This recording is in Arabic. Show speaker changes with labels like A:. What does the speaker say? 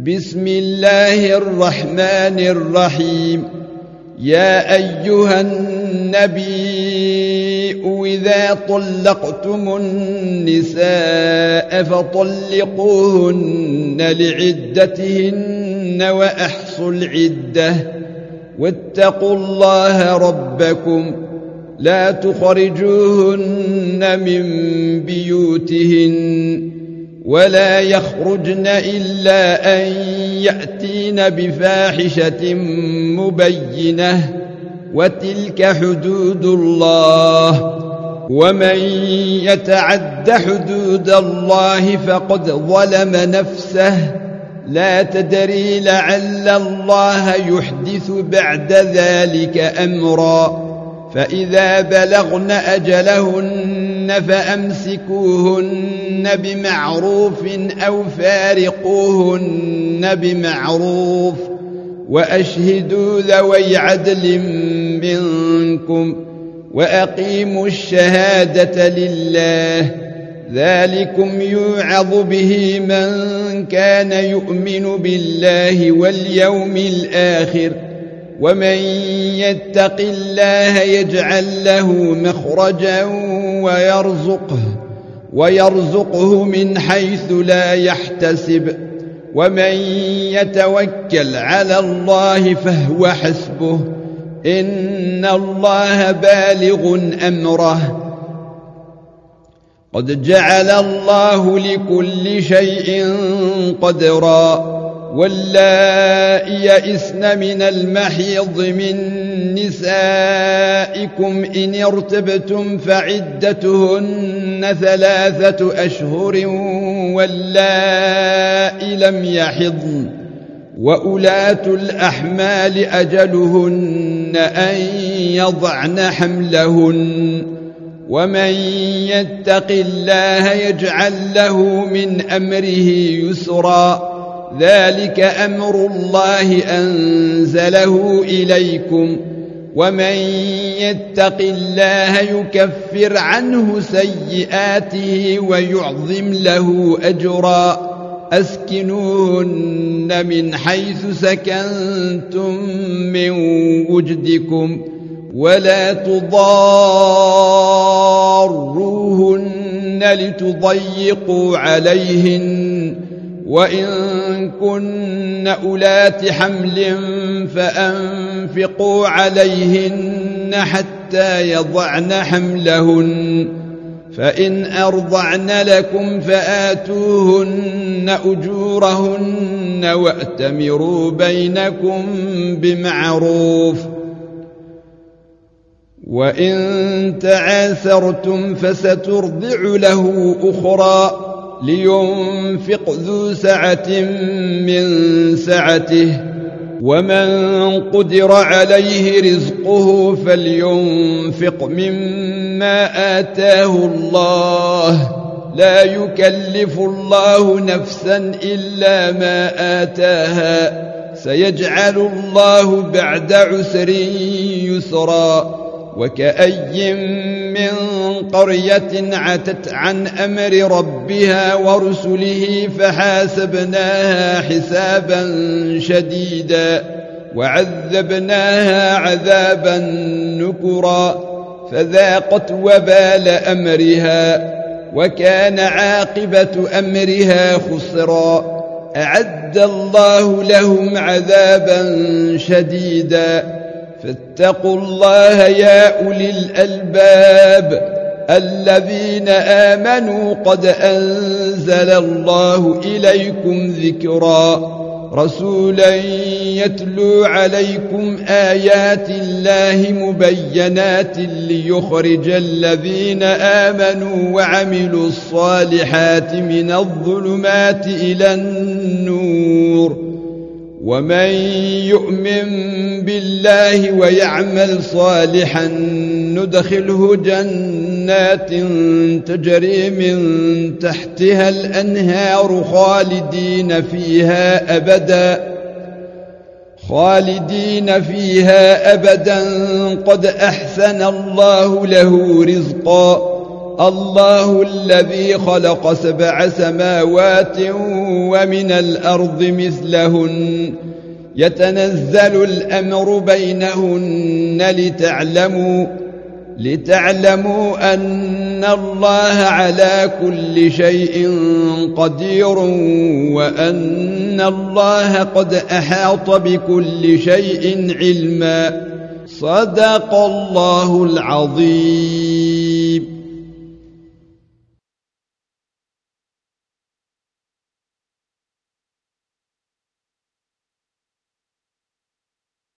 A: بسم الله الرحمن الرحيم. يا أيها النبي إذا طلقتم النساء فطلقوهن لعدتهن وأحصوا العدة واتقوا الله ربكم لا تخرجوهن من بيوتهن ولا يخرجن إلا أن يأتين بفاحشة مبينة وتلك حدود الله ومن يتعد حدود الله فقد ظلم نفسه لا تدري لعل الله يحدث بعد ذلك أمرا فإذا بلغن أجلهن فأمسكوهن بمعروف أو فارقوهن بمعروف وأشهدوا ذوي عدل منكم وأقيموا الشهادة لله ذلكم يوعظ به من كان يؤمن بالله واليوم الآخر ومن يتق الله يجعل له مخرجا ويرزقه من حيث لا يحتسب ومن يتوكل على الله فهو حسبه إن الله بالغ أمره قد جعل الله لكل شيء قدرا واللائي يئسن من المحيض من نسائكم إن ارتبتم فعدتهن 3 أشهر واللائي لم يحضن وأولاة الأحمال أجلهن أن يضعن حملهن ومن يتق الله يجعل له من أمره يسرا ذلك أمر الله أنزله إليكم ومن يتق الله يكفر عنه سيئاته ويعظم له أجرا أسكنوهن من حيث سكنتم من وجدكم ولا تضاروهن لتضيقوا عليهن وإن كن أولات حمل فأنفقوا عليهن حتى يضعن حملهن فإن أرضعن لكم فآتوهن أجورهن وأتمروا بينكم بمعروف وإن تعاثرتم فسترضع له أخرى لينفق ذو سعة من سعته ومن قدر عليه رزقه فلينفق مما آتاه الله لا يكلف الله نفسا إلا ما آتاها سيجعل الله بعد عسر يسرا وكأي من قرية عتت عن أمر ربها ورسله فحاسبناها حسابا شديدا وعذبناها عذابا نكرا فذاقت وبال أمرها وكان عاقبة أمرها خسرا أعد الله لهم عذابا شديدا فاتقوا الله يا أولي الألباب الذين آمنوا قد أنزل الله إليكم ذكرا رسولا يتلو عليكم آيات الله مبينات ليخرج الذين آمنوا وعملوا الصالحات من الظلمات إلى النور ومن يؤمن بالله ويعمل صالحا ندخله جنات تجري من تحتها الأنهار خالدين فيها أبدا قد أحسن الله له رزقا الله الذي خلق 7 سماوات ومن الأرض مثلهن يتنزل الأمر بينهن لتعلموا أن الله على كل شيء قدير وأن الله قد أحاط بكل شيء علما. صدق الله العظيم.